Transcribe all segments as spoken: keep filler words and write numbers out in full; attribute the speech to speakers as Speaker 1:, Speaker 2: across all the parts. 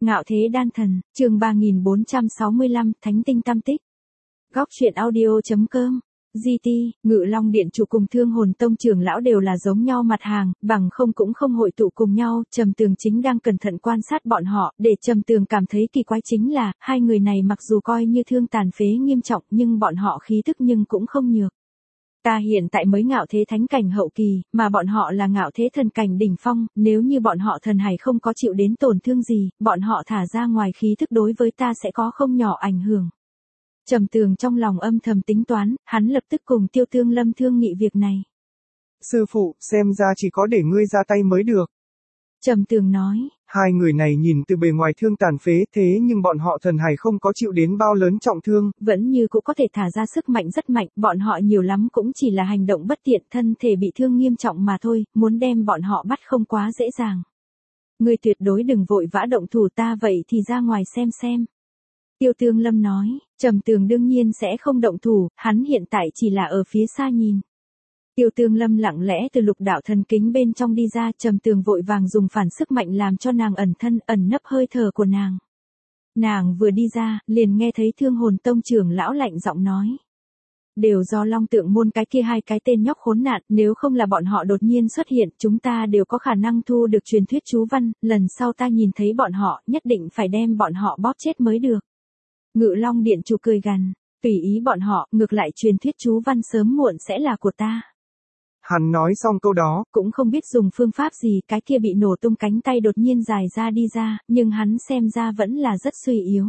Speaker 1: Ngạo Thế Đan Thần, chương ba nghìn bốn trăm sáu mươi lăm, Thánh Tinh Tam Tích. Góc truyện audio.com. giê tê, Ngự Long Điện chủ cùng Thương Hồn Tông trưởng lão đều là giống nhau mặt hàng, bằng không cũng không hội tụ cùng nhau. Trầm Tường chính đang cẩn thận quan sát bọn họ, để Trầm Tường cảm thấy kỳ quái chính là, hai người này mặc dù coi như thương tàn phế nghiêm trọng nhưng bọn họ khí tức nhưng cũng không nhược. Ta hiện tại mới ngạo thế thánh cảnh hậu kỳ, mà bọn họ là ngạo thế thần cảnh đỉnh phong, nếu như bọn họ thần hải không có chịu đến tổn thương gì, bọn họ thả ra ngoài khí thức đối với ta sẽ có không nhỏ ảnh hưởng. Trầm Tường trong lòng âm thầm tính toán, hắn lập tức cùng Tiêu Tương Lâm thương nghị việc này.
Speaker 2: Sư phụ, xem ra chỉ có để ngươi ra tay mới được.
Speaker 1: Trầm Tường nói.
Speaker 2: Hai người này nhìn từ bề ngoài thương tàn phế thế nhưng bọn họ thần hải không có chịu đến bao lớn trọng thương.
Speaker 1: Vẫn như cũng có thể thả ra sức mạnh rất mạnh, bọn họ nhiều lắm cũng chỉ là hành động bất tiện, thân thể bị thương nghiêm trọng mà thôi, muốn đem bọn họ bắt không quá dễ dàng. Ngươi tuyệt đối đừng vội vã động thủ, ta vậy thì ra ngoài xem xem. Tiêu Tương Lâm nói. Trầm Tường đương nhiên sẽ không động thủ, hắn hiện tại chỉ là ở phía xa nhìn. Tiêu Tương Lâm lặng lẽ từ lục đạo thần kính bên trong đi ra, Trầm Tường vội vàng dùng phản sức mạnh làm cho nàng ẩn thân, ẩn nấp hơi thở của nàng. Nàng vừa đi ra, liền nghe thấy Thương Hồn Tông trưởng lão lạnh giọng nói. Đều do Long Tượng môn cái kia hai cái tên nhóc khốn nạn, nếu không là bọn họ đột nhiên xuất hiện, chúng ta đều có khả năng thu được truyền thuyết chú văn, lần sau ta nhìn thấy bọn họ, nhất định phải đem bọn họ bóp chết mới được. Ngự Long Điện chủ cười gằn, tùy ý bọn họ, ngược lại truyền thuyết chú văn sớm muộn sẽ là của ta.
Speaker 2: Hắn nói xong câu đó,
Speaker 1: cũng không biết dùng phương pháp gì, cái kia bị nổ tung cánh tay đột nhiên dài ra đi ra, nhưng hắn xem ra vẫn là rất suy yếu.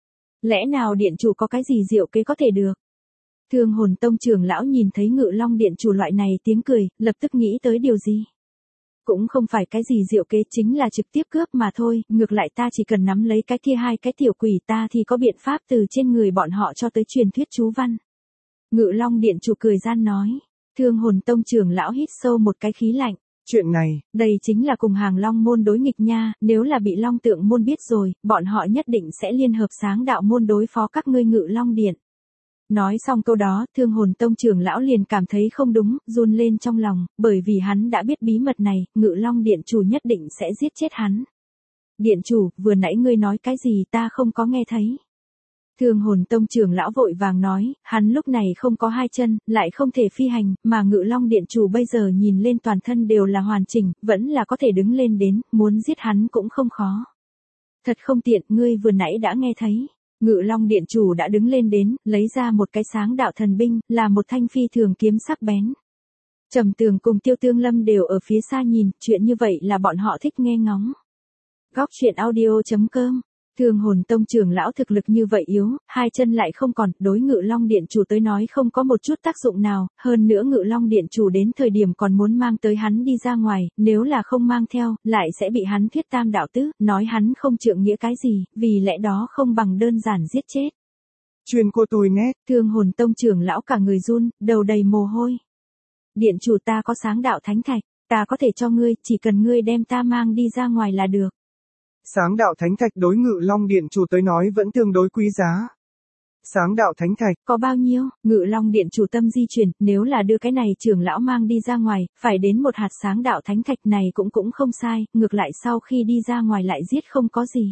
Speaker 1: Lẽ nào điện chủ có cái gì diệu kế có thể được? Thương Hồn Tông trưởng lão nhìn thấy Ngự Long Điện chủ loại này tiếng cười, lập tức nghĩ tới điều gì? Cũng không phải cái gì diệu kế, chính là trực tiếp cướp mà thôi, ngược lại ta chỉ cần nắm lấy cái kia hai cái tiểu quỷ ta thì có biện pháp từ trên người bọn họ cho tới truyền thuyết chú văn. Ngự Long Điện chủ cười gian nói. Thương Hồn Tông trưởng lão hít sâu một cái khí lạnh.
Speaker 2: Chuyện này,
Speaker 1: đây chính là cùng hàng Long môn đối nghịch nha, nếu là bị Long Tượng môn biết rồi, bọn họ nhất định sẽ liên hợp Sáng Đạo môn đối phó các ngươi Ngự Long Điện. Nói xong câu đó, Thương Hồn Tông trưởng lão liền cảm thấy không đúng, run lên trong lòng, bởi vì hắn đã biết bí mật này, Ngự Long Điện chủ nhất định sẽ giết chết hắn. Điện chủ, vừa nãy ngươi nói cái gì ta không có nghe thấy. Thương Hồn Tông trưởng lão vội vàng nói, hắn lúc này không có hai chân, lại không thể phi hành, mà Ngự Long Điện chủ bây giờ nhìn lên toàn thân đều là hoàn chỉnh, vẫn là có thể đứng lên đến, muốn giết hắn cũng không khó. Thật không tiện, ngươi vừa nãy đã nghe thấy. Ngự Long Điện chủ đã đứng lên đến, lấy ra một cái Sáng Đạo thần binh, là một thanh phi thường kiếm sắc bén. Trầm Tường cùng Tiêu Tương Lâm đều ở phía xa nhìn, chuyện như vậy là bọn họ thích nghe ngóng. Góc truyện audio.com. Thương Hồn Tông trưởng lão thực lực như vậy yếu, hai chân lại không còn, đối Ngự Long Điện chủ tới nói không có một chút tác dụng nào, hơn nữa Ngự Long Điện chủ đến thời điểm còn muốn mang tới hắn đi ra ngoài, nếu là không mang theo, lại sẽ bị hắn thuyết tam đạo tứ, nói hắn không trượng nghĩa cái gì, vì lẽ đó không bằng đơn giản giết chết.
Speaker 2: Chuyên cô tôi nghe.
Speaker 1: Thương Hồn Tông trưởng lão cả người run, đầu đầy mồ hôi. Điện chủ, ta có Sáng Đạo thánh thạch, ta có thể cho ngươi, chỉ cần ngươi đem ta mang đi ra ngoài là được.
Speaker 2: Sáng Đạo thánh thạch đối Ngự Long Điện chủ tới nói vẫn tương đối quý giá. Sáng Đạo thánh thạch,
Speaker 1: có bao nhiêu? Ngự Long Điện chủ tâm di chuyển, nếu là đưa cái này trưởng lão mang đi ra ngoài, phải đến một hạt Sáng Đạo thánh thạch này cũng cũng không sai, ngược lại sau khi đi ra ngoài lại giết không có gì.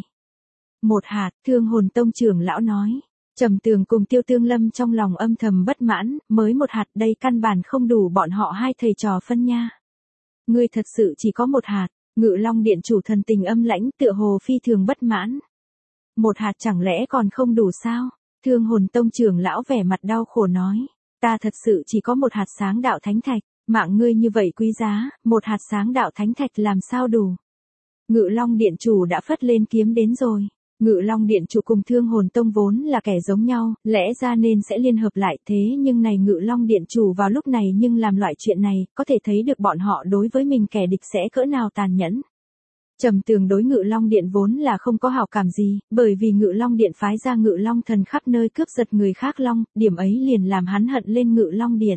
Speaker 1: Một hạt, Thương Hồn Tông trưởng lão nói. Trầm Tường cùng Tiêu Tương Lâm trong lòng âm thầm bất mãn, mới một hạt đây căn bản không đủ bọn họ hai thầy trò phân nha. Ngươi thật sự chỉ có một hạt. Ngự Long Điện chủ thần tình âm lãnh, tựa hồ phi thường bất mãn. Một hạt chẳng lẽ còn không đủ sao? Thương Hồn Tông trưởng lão vẻ mặt đau khổ nói. Ta thật sự chỉ có một hạt Sáng Đạo thánh thạch, mạng ngươi như vậy quý giá, một hạt Sáng Đạo thánh thạch làm sao đủ? Ngự Long Điện chủ đã phất lên kiếm đến rồi. Ngự Long Điện chủ cùng Thương Hồn Tông vốn là kẻ giống nhau, lẽ ra nên sẽ liên hợp lại, thế nhưng này Ngự Long Điện chủ vào lúc này nhưng làm loại chuyện này, có thể thấy được bọn họ đối với mình kẻ địch sẽ cỡ nào tàn nhẫn. Trầm Tường đối Ngự Long Điện vốn là không có hảo cảm gì, bởi vì Ngự Long Điện phái ra Ngự Long thần khắp nơi cướp giật người khác long, điểm ấy liền làm hắn hận lên Ngự Long Điện.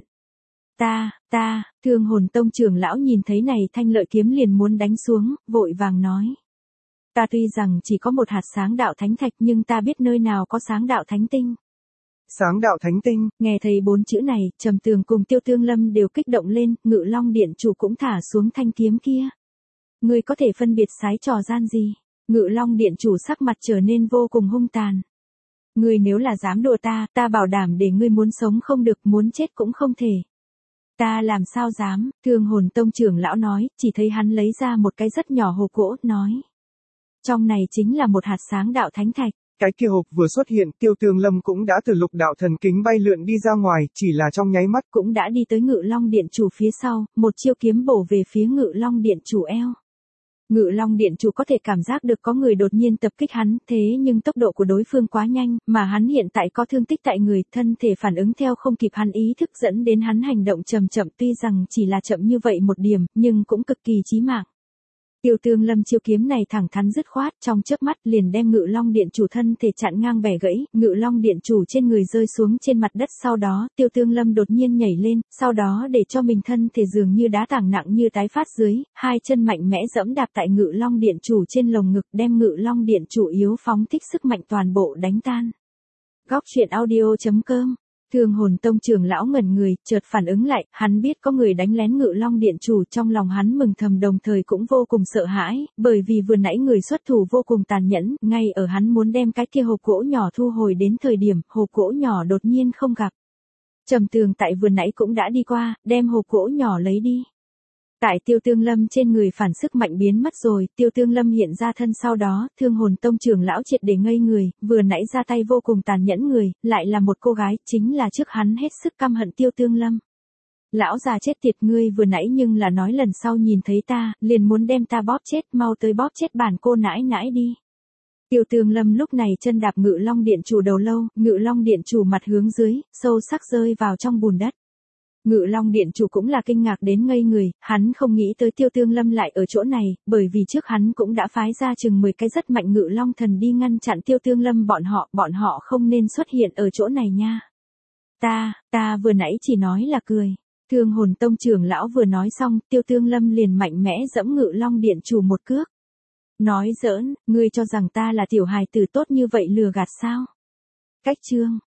Speaker 1: Ta, ta, Thương Hồn Tông trưởng lão nhìn thấy này thanh lợi kiếm liền muốn đánh xuống, vội vàng nói. Ta tuy rằng chỉ có một hạt Sáng Đạo thánh thạch nhưng ta biết nơi nào có Sáng Đạo thánh tinh.
Speaker 2: Sáng Đạo thánh tinh,
Speaker 1: nghe thấy bốn chữ này, Trầm Tường cùng Tiêu Tương Lâm đều kích động lên, Ngự Long Điện chủ cũng thả xuống thanh kiếm kia. Ngươi có thể phân biệt sái trò gian gì? Ngự Long Điện chủ sắc mặt trở nên vô cùng hung tàn. Ngươi nếu là dám đùa ta, ta bảo đảm để ngươi muốn sống không được, muốn chết cũng không thể. Ta làm sao dám, Thương Hồn Tông trưởng lão nói, chỉ thấy hắn lấy ra một cái rất nhỏ hộp gỗ, nói. Trong này chính là một hạt sáng đạo thánh thạch.
Speaker 2: Cái kia hộp vừa xuất hiện, Tiêu Tương Lâm cũng đã từ lục đạo thần kính bay lượn đi ra ngoài, chỉ là trong nháy mắt
Speaker 1: cũng đã đi tới Ngự Long Điện chủ phía sau, một chiêu kiếm bổ về phía Ngự Long Điện chủ eo. Ngự Long Điện chủ có thể cảm giác được có người đột nhiên tập kích hắn, thế nhưng tốc độ của đối phương quá nhanh, mà hắn hiện tại có thương tích tại người, thân thể phản ứng theo không kịp hắn ý thức dẫn đến hắn hành động chậm chậm, tuy rằng chỉ là chậm như vậy một điểm, nhưng cũng cực kỳ chí mạng. Tiêu Tương Lâm chiêu kiếm này thẳng thắn dứt khoát, trong chớp mắt liền đem Ngự Long Điện chủ thân thể chặn ngang bẻ gãy, Ngự Long Điện chủ trên người rơi xuống trên mặt đất, sau đó, Tiêu Tương Lâm đột nhiên nhảy lên, sau đó để cho mình thân thể dường như đá tảng nặng như tái phát dưới, hai chân mạnh mẽ giẫm đạp tại Ngự Long Điện chủ trên lồng ngực, đem Ngự Long Điện chủ yếu phóng thích sức mạnh toàn bộ đánh tan. Góc truyện audio chấm com. Thương Hồn Tông trưởng lão ngẩn người, chợt phản ứng lại, hắn biết có người đánh lén Ngự Long Điện chủ, trong lòng hắn mừng thầm đồng thời cũng vô cùng sợ hãi, bởi vì vừa nãy người xuất thủ vô cùng tàn nhẫn, ngay ở hắn muốn đem cái kia hộp gỗ nhỏ thu hồi đến thời điểm, hộp gỗ nhỏ đột nhiên không gặp. Trầm Tường tại vừa nãy cũng đã đi qua, đem hộp gỗ nhỏ lấy đi. Tại Tiêu Tương Lâm trên người phản sức mạnh biến mất rồi, Tiêu Tương Lâm hiện ra thân sau đó, Thương Hồn Tông trưởng lão triệt để ngây người, vừa nãy ra tay vô cùng tàn nhẫn người, lại là một cô gái, chính là trước hắn hết sức căm hận Tiêu Tương Lâm. Lão già chết tiệt, ngươi vừa nãy nhưng là nói lần sau nhìn thấy ta, liền muốn đem ta bóp chết, mau tới bóp chết bản cô nãi nãi đi. Tiêu Tương Lâm lúc này chân đạp Ngự Long Điện chủ đầu lâu, Ngự Long Điện chủ mặt hướng dưới, sâu sắc rơi vào trong bùn đất. Ngự Long Điện chủ cũng là kinh ngạc đến ngây người, hắn không nghĩ tới Tiêu Tương Lâm lại ở chỗ này, bởi vì trước hắn cũng đã phái ra chừng mười cái rất mạnh Ngự Long thần đi ngăn chặn Tiêu Tương Lâm bọn họ, bọn họ không nên xuất hiện ở chỗ này nha. Ta, ta vừa nãy chỉ nói là cười. Thương Hồn Tông trưởng lão vừa nói xong, Tiêu Tương Lâm liền mạnh mẽ giẫm Ngự Long Điện chủ một cước. Nói giỡn, ngươi cho rằng ta là tiểu hài tử tốt như vậy lừa gạt sao? Cách chương